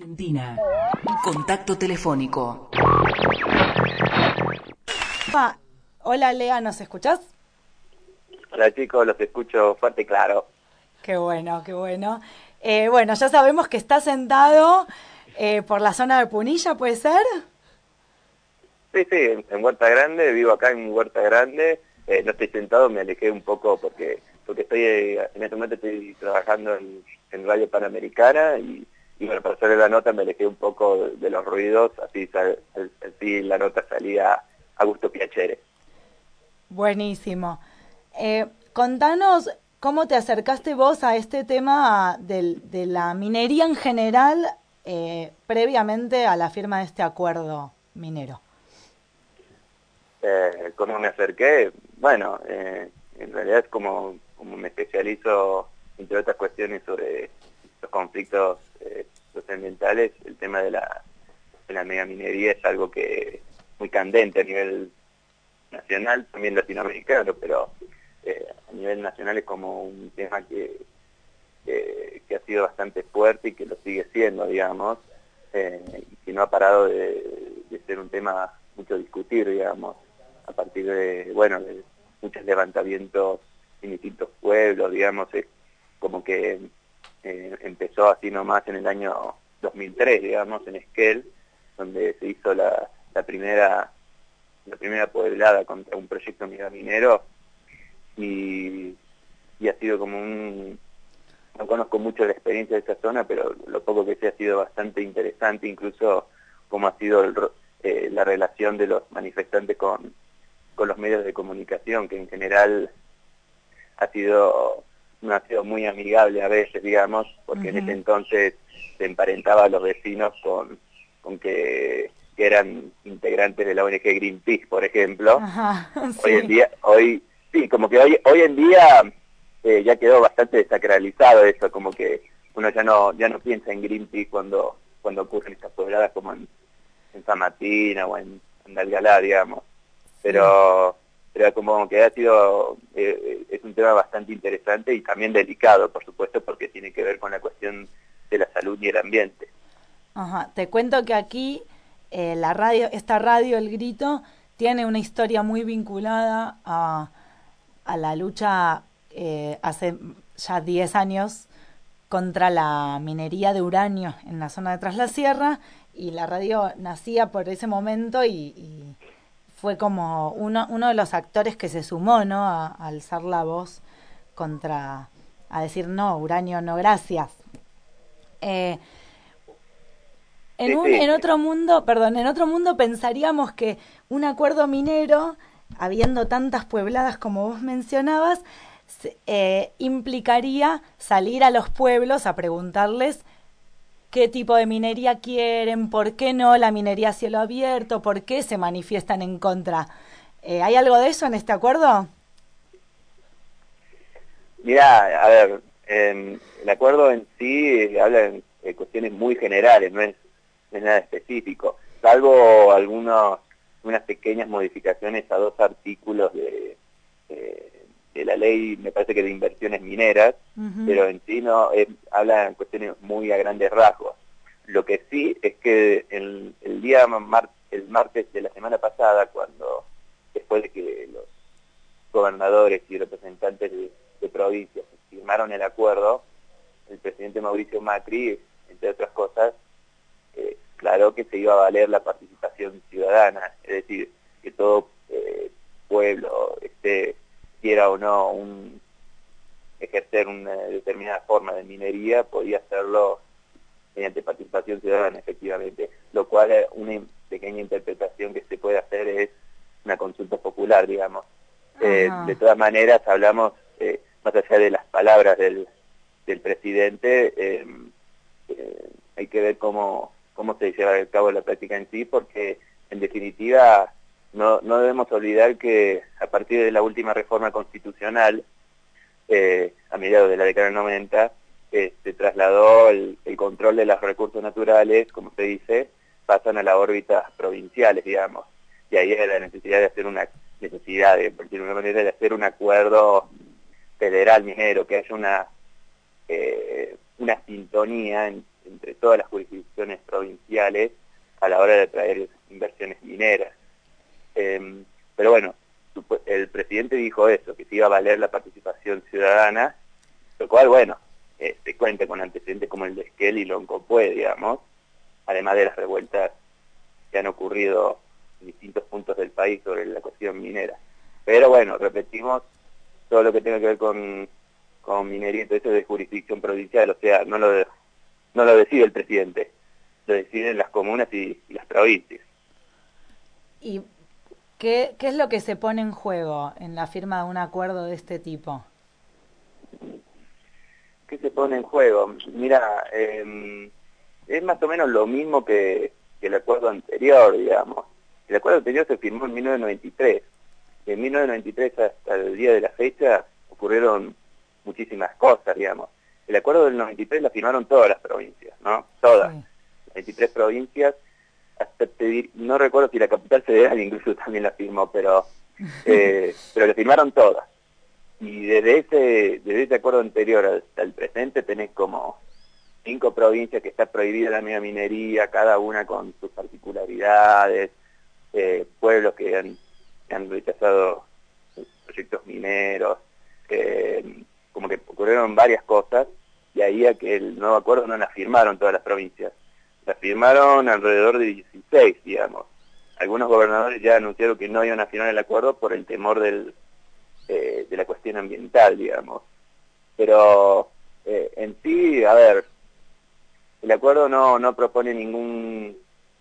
Argentina. Contacto telefónico. Hola Lea, ¿nos escuchás? Hola chicos, los escucho fuerte y claro. Qué bueno, qué bueno. Bueno, ya sabemos que está sentado por la zona de Punilla, ¿puede ser? Sí, en Huerta Grande, vivo acá en Huerta Grande. No estoy sentado, me alejé un poco porque estoy en este momento estoy trabajando en Radio Panamericana y bueno, para hacer la nota me alejé un poco de los ruidos, así la nota salía a gusto piacere. Buenísimo. Contanos cómo te acercaste vos a este tema de la minería en general previamente a la firma de este acuerdo minero. ¿Cómo me acerqué? Bueno, en realidad es como me especializo, entre otras cuestiones, sobre los conflictos socioambientales. El tema de la megaminería es algo que muy candente a nivel nacional, también latinoamericano, pero a nivel nacional es como un tema que ha sido bastante fuerte y que lo sigue siendo, digamos, y que no ha parado de ser un tema mucho discutir, digamos, a partir de muchos levantamientos en distintos pueblos, digamos, es como que empezó así nomás en el año 2003, digamos, en Esquel, donde se hizo la primera poblada contra un proyecto megaminero y ha sido como no conozco mucho la experiencia de esa zona, pero lo poco que sé ha sido bastante interesante, incluso cómo ha sido la relación de los manifestantes con los medios de comunicación, que en general no ha sido muy amigable a veces, digamos, porque en ese entonces se emparentaba a los vecinos con que eran integrantes de la ONG Greenpeace, por ejemplo. Ajá, Sí. Hoy en día ya quedó bastante desacralizado eso, como que uno ya no piensa en Greenpeace cuando ocurren estas pobladas como en San Martín o en Dalgalá, digamos. Pero como que ha sido, es un tema bastante interesante y también delicado, por supuesto, porque tiene que ver con la cuestión de la salud y el ambiente. Ajá, te cuento que aquí esta radio, El Grito, tiene una historia muy vinculada a la lucha hace ya 10 años contra la minería de uranio en la zona de Tras la Sierra, y la radio nacía por ese momento y fue como uno de los actores que se sumó, ¿no? A alzar la voz a decir no, uranio no, gracias. En otro mundo, en otro mundo pensaríamos que un acuerdo minero, habiendo tantas puebladas como vos mencionabas, implicaría salir a los pueblos a preguntarles qué tipo de minería quieren, por qué no la minería a cielo abierto, por qué se manifiestan en contra. ¿Hay algo de eso en este acuerdo? Mirá, a ver, el acuerdo en sí habla de cuestiones muy generales, no es nada específico, salvo unas pequeñas modificaciones a 2 artículos de la ley, me parece que de inversiones mineras, pero en sí no habla en cuestiones muy a grandes rasgos. Lo que sí es que el martes de la semana pasada, después de que los gobernadores y representantes de provincias firmaron el acuerdo, el presidente Mauricio Macri, entre otras cosas, declaró que se iba a valer la participación ciudadana, es decir, que todo pueblo quiera o no ejercer una determinada forma de minería, podía hacerlo mediante participación ciudadana, efectivamente, lo cual una pequeña interpretación que se puede hacer es una consulta popular, digamos. De todas maneras, hablamos, más allá de las palabras del presidente, hay que ver cómo se lleva a cabo la práctica en sí, porque en definitiva no debemos olvidar que a partir de la última reforma constitucional, a mediados de la década del 90, se trasladó el control de los recursos naturales, como se dice, pasan a las órbitas provinciales, digamos, y ahí era la necesidad de hacer por decirlo de una manera, de hacer un acuerdo federal minero, que haya una sintonía entre todas las jurisdicciones provinciales a la hora de traer inversiones mineras. Pero bueno, el presidente dijo eso, que se iba a valer la participación ciudadana, lo cual, bueno, se cuenta con antecedentes como el de Esquel y Loncopué, digamos, además de las revueltas que han ocurrido en distintos puntos del país sobre la cuestión minera. Pero bueno, repetimos, todo lo que tenga que ver con minería, todo eso es de jurisdicción provincial, o sea, no lo decide el presidente, lo deciden las comunas y las provincias. ¿Y qué es lo que se pone en juego en la firma de un acuerdo de este tipo? ¿Qué se pone en juego? Mira, es más o menos lo mismo que el acuerdo anterior, digamos. El acuerdo anterior se firmó en 1993. De 1993 hasta el día de la fecha ocurrieron muchísimas cosas, digamos. El acuerdo del 93 la firmaron todas las provincias, ¿no? Todas. Sí. 23 provincias, hasta no recuerdo si la capital federal incluso también la firmó, pero la firmaron todas. Y desde ese acuerdo anterior hasta el presente tenés como 5 provincias que está prohibida la megaminería, cada una con sus particularidades, pueblos que han rechazado proyectos mineros, como que ocurrieron varias cosas, y ahí a que el nuevo acuerdo no la firmaron todas las provincias, la firmaron alrededor de 16, digamos. Algunos gobernadores ya anunciaron que no iban a firmar el acuerdo por el temor de la cuestión ambiental, digamos. Pero en sí, a ver, el acuerdo no propone ningún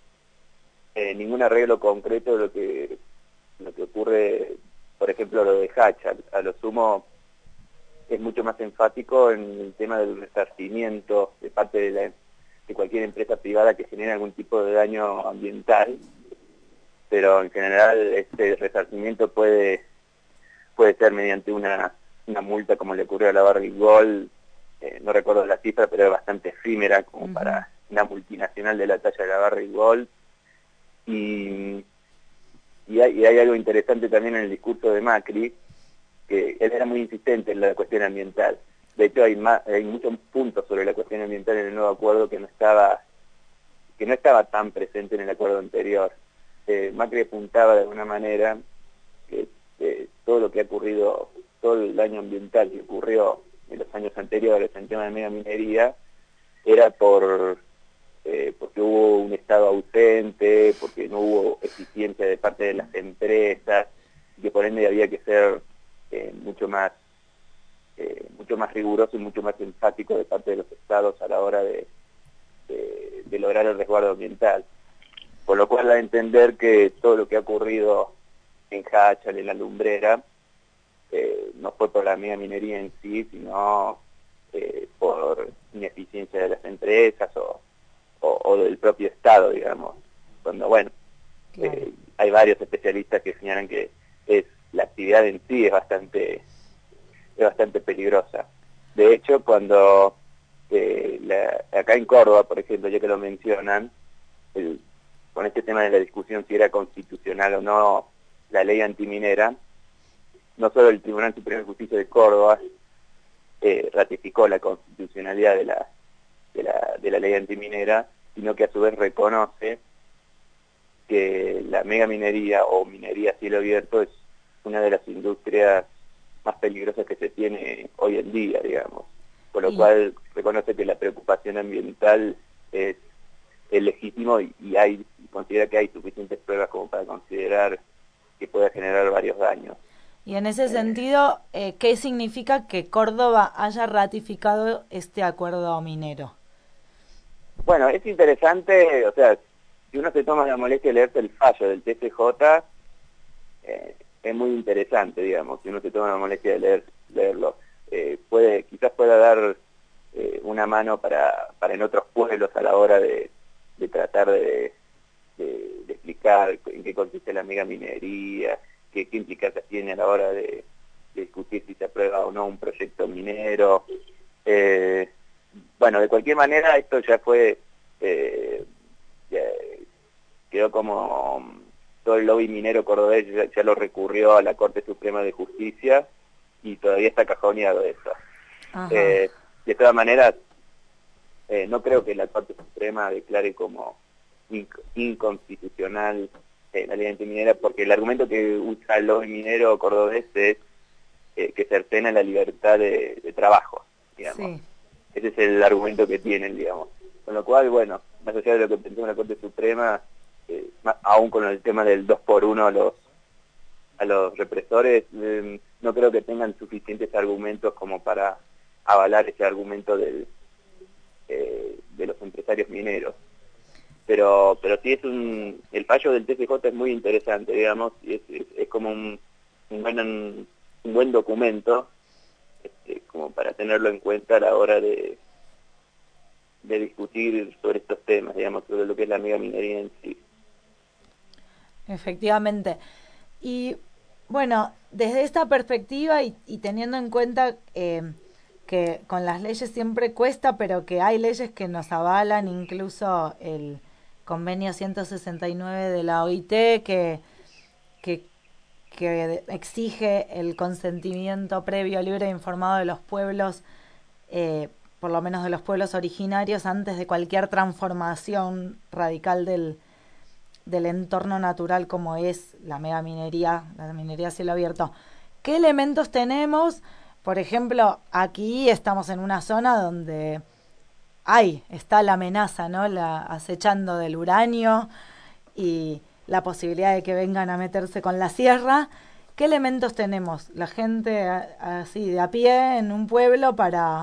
arreglo concreto de lo que ocurre, por ejemplo, lo de Hatch. A lo sumo es mucho más enfático en el tema del resarcimiento de parte de cualquier empresa privada que genere algún tipo de daño ambiental, pero en general este resarcimiento puede ser mediante una multa, como le ocurrió a la Barrick Gold, no recuerdo la cifra, pero es bastante efímera como para una multinacional de la talla de la Barrick Gold. Y hay algo interesante también en el discurso de Macri, que él era muy insistente en la cuestión ambiental. De hecho, hay muchos puntos sobre la cuestión ambiental en el nuevo acuerdo que no estaba tan presente en el acuerdo anterior. Macri apuntaba de alguna manera que todo lo que ha ocurrido, todo el daño ambiental que ocurrió en los años anteriores en tema de megaminería, era porque hubo un Estado ausente, porque no hubo eficiencia de parte de las empresas, y que por ende había que ser mucho más riguroso y mucho más enfático de parte de los estados a la hora de lograr el resguardo ambiental. Por lo cual, a entender que todo lo que ha ocurrido en Hachal, en la lumbrera, no fue por la megaminería en sí, sino por ineficiencia de las empresas o del propio Estado, digamos. Cuando, bueno, claro, hay varios especialistas que señalan que la actividad en sí es bastante peligrosa. De hecho, cuando acá en Córdoba, por ejemplo, ya que lo mencionan, con este tema de la discusión si era constitucional o no la ley antiminera, no solo el Tribunal Superior de Justicia de Córdoba ratificó la constitucionalidad de la ley antiminera, sino que a su vez reconoce que la megaminería o minería a cielo abierto es una de las industrias más peligrosas que se tiene hoy en día, digamos. Por lo cual reconoce que la preocupación ambiental es legítimo y considera que hay suficientes pruebas como para considerar que pueda generar varios daños. Y en ese sentido, ¿qué significa que Córdoba haya ratificado este acuerdo minero? Bueno, es interesante, o sea, si uno se toma la molestia de leerse el fallo del TCJ, es muy interesante, digamos, si uno se toma la molestia de leerlo. Quizás pueda dar una mano para en otros pueblos a la hora de tratar de explicar en qué consiste la megaminería, qué implicancias tiene a la hora de discutir si se aprueba o no un proyecto minero. Bueno, de cualquier manera, esto ya quedó como todo el lobby minero cordobés ya lo recurrió a la Corte Suprema de Justicia y todavía está cajoneado eso. De todas maneras, no creo que la Corte Suprema declare como inconstitucional la ley antiminera, porque el argumento que usa el lobby minero cordobés es que cercena la libertad de trabajo, digamos. Sí. Ese es el argumento que tienen, digamos. Con lo cual, bueno, más allá de lo que pensó la Corte Suprema, aún con el tema del 2x1 a los represores, no creo que tengan suficientes argumentos como para avalar ese argumento de los empresarios mineros. Pero sí el fallo del TCJ es muy interesante, digamos, y es como un buen documento, como para tenerlo en cuenta a la hora de discutir sobre estos temas, digamos, sobre lo que es la megaminería en sí. Efectivamente. Y bueno, desde esta perspectiva y teniendo en cuenta que con las leyes siempre cuesta, pero que hay leyes que nos avalan, incluso el convenio 169 de la OIT que exige el consentimiento previo, libre e informado de los pueblos, por lo menos de los pueblos originarios, antes de cualquier transformación radical del entorno natural como es la megaminería, la minería a cielo abierto. ¿Qué elementos tenemos? Por ejemplo, aquí estamos en una zona donde está la amenaza, ¿no? Acechando del uranio y la posibilidad de que vengan a meterse con la sierra. ¿Qué elementos tenemos? La gente así de a pie en un pueblo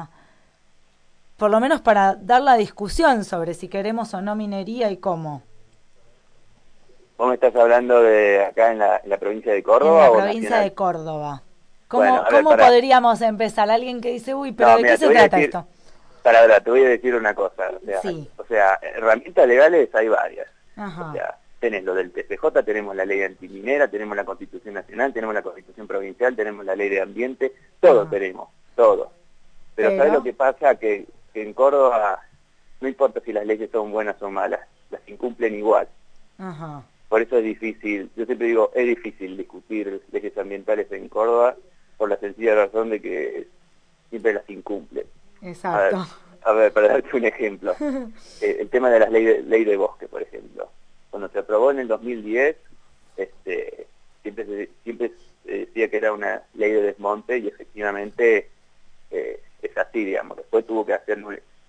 por lo menos para dar la discusión sobre si queremos o no minería y cómo. ¿Vos me estás hablando de acá en la provincia de Córdoba? En la provincia de Córdoba. ¿Cómo bueno, podríamos empezar? Alguien que dice, uy, pero ¿de qué se trata esto? Te voy a decir una cosa. O sea, herramientas legales hay varias. Ajá. O sea, tenés lo del TCJ, tenemos la ley antiminera, tenemos la Constitución Nacional, tenemos la Constitución Provincial, tenemos la ley de ambiente, todo tenemos, todo. Pero ¿sabes lo que pasa? Que en Córdoba no importa si las leyes son buenas o malas, las incumplen igual. Ajá. Por eso es difícil, yo siempre digo, es difícil discutir leyes ambientales en Córdoba por la sencilla razón de que siempre las incumplen. Exacto. A ver, para darte un ejemplo, el tema de la ley de bosque, por ejemplo. Cuando se aprobó en el 2010, siempre se decía que era una ley de desmonte y efectivamente es así, digamos. Después tuvo que hacer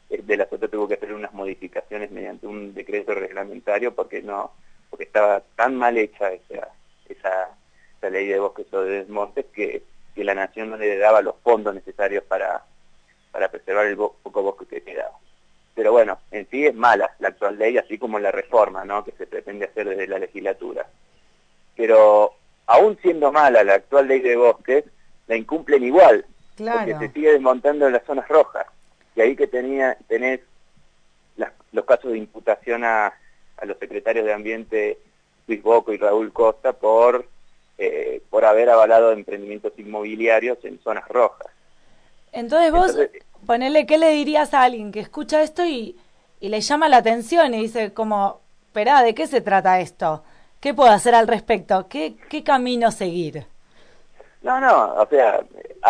unas modificaciones mediante un decreto reglamentario porque estaba tan mal hecha esa ley de bosques o de desmontes que la nación no le daba los fondos necesarios para preservar el poco bosque que quedaba. Pero bueno, en sí es mala la actual ley, así como la reforma, ¿no?, que se pretende hacer desde la legislatura. Pero aún siendo mala la actual ley de bosques, la incumplen igual, claro, porque se sigue desmontando en las zonas rojas. Y ahí que tenés los casos de imputación a los secretarios de Ambiente Luis Bocco y Raúl Costa por haber avalado emprendimientos inmobiliarios en zonas rojas. Entonces ponele, ¿qué le dirías a alguien que escucha esto y le llama la atención y dice como, esperá, ¿de qué se trata esto? ¿Qué puedo hacer al respecto? ¿Qué camino seguir? No, o sea,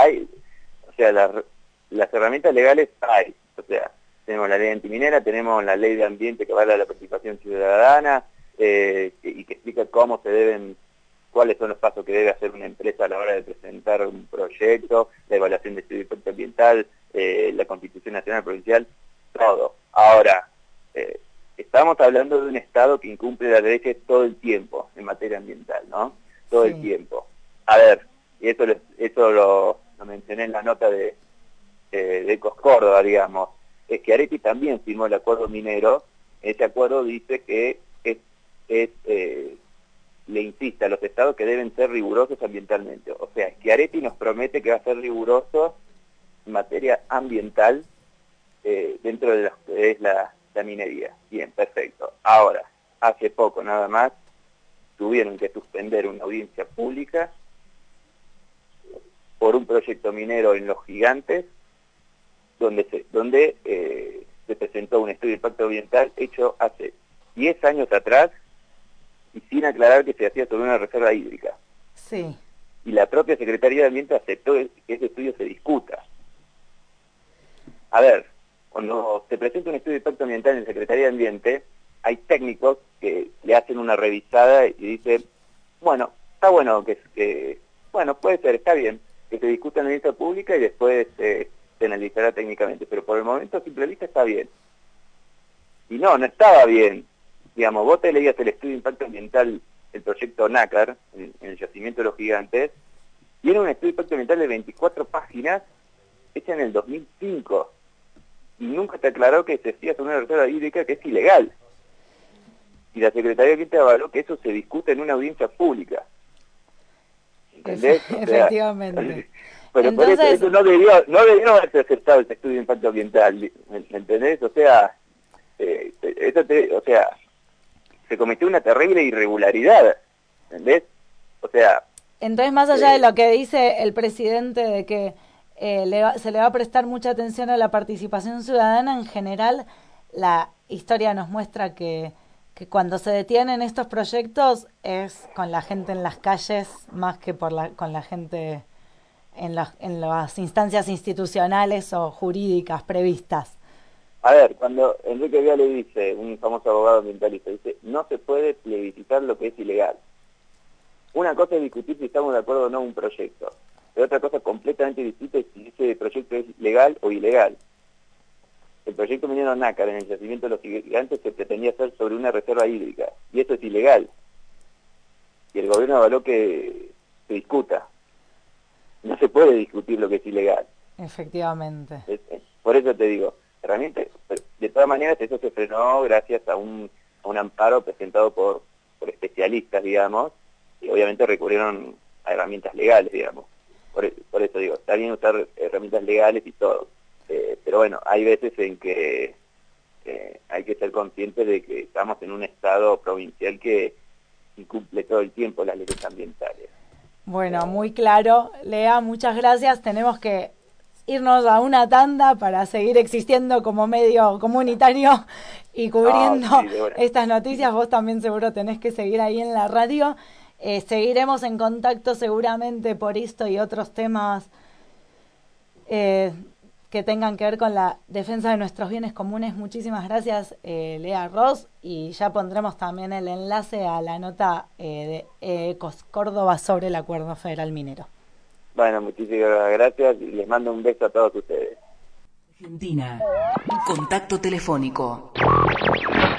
las herramientas legales hay, o sea, tenemos la ley antiminera, tenemos la ley de ambiente que avala la participación ciudadana y que explica cuáles son los pasos que debe hacer una empresa a la hora de presentar un proyecto, la evaluación de estudio de impacto ambiental, la Constitución Nacional Provincial, todo. Ahora, estamos hablando de un Estado que incumple las leyes todo el tiempo en materia ambiental, ¿no? Todo el tiempo. A ver, y eso lo mencioné en la nota de Ecos Córdoba, digamos, es que Areti también firmó el acuerdo minero. Ese acuerdo dice que le insiste a los estados que deben ser rigurosos ambientalmente. O sea, Schiaretti nos promete que va a ser riguroso en materia ambiental dentro de lo que es la minería. Bien, perfecto. Ahora, hace poco nada más, tuvieron que suspender una audiencia pública por un proyecto minero en Los Gigantes, donde se presentó un estudio de impacto ambiental hecho hace 10 años atrás, y sin aclarar que se hacía sobre una reserva hídrica. Sí. Y la propia Secretaría de Ambiente aceptó que ese estudio se discuta. A ver, cuando se presenta un estudio de impacto ambiental en la Secretaría de Ambiente, hay técnicos que le hacen una revisada y dicen, bueno, está bueno bueno, puede ser, está bien, que se discuta en la vista pública y después se analizará técnicamente, pero por el momento a simple vista está bien. Y no estaba bien. Digamos, vos te leías el estudio de impacto ambiental del proyecto Nácar, en el yacimiento de los Gigantes, y era un estudio de impacto ambiental de 24 páginas, hecha en el 2005, y nunca te aclaró que se hacía sobre una reserva hídrica que es ilegal. Y la Secretaría de Ambiente avaló que eso se discute en una audiencia pública. ¿Entendés? Efectivamente. Pero entonces, por eso no debió haberse aceptado el estudio de impacto ambiental, ¿me entendés? O sea, se cometió una terrible irregularidad, ¿entendés? O sea... Entonces, más allá de lo que dice el presidente de que se le va a prestar mucha atención a la participación ciudadana, en general, la historia nos muestra que cuando se detienen estos proyectos es con la gente en las calles más que con la gente en las instancias institucionales o jurídicas previstas. A ver, cuando Enrique Viale dice, un famoso abogado ambientalista, dice, no se puede plebiscitar lo que es ilegal. Una cosa es discutir si estamos de acuerdo o no en un proyecto, pero otra cosa completamente distinta es si ese proyecto es legal o ilegal. El proyecto minero Nácar en el yacimiento de los Gigantes se pretendía hacer sobre una reserva hídrica, y eso es ilegal. Y el gobierno avaló que se discuta. No se puede discutir lo que es ilegal. Efectivamente. Por eso te digo, realmente, de todas maneras, eso se frenó gracias a un amparo presentado por especialistas, digamos, y obviamente recurrieron a herramientas legales, digamos. Por eso digo, está bien usar herramientas legales y todo. Pero bueno, hay veces en que hay que ser conscientes de que estamos en un estado provincial que incumple todo el tiempo las leyes ambientales. Bueno, muy claro. Lea, muchas gracias. Tenemos que irnos a una tanda para seguir existiendo como medio comunitario y cubriendo estas noticias. Vos también seguro tenés que seguir ahí en la radio. Seguiremos en contacto seguramente por esto y otros temas que tengan que ver con la defensa de nuestros bienes comunes. Muchísimas gracias, Lea Ross, y ya pondremos también el enlace a la nota de Ecos Córdoba sobre el Acuerdo Federal Minero. Bueno, muchísimas gracias y les mando un beso a todos ustedes. Argentina, contacto telefónico.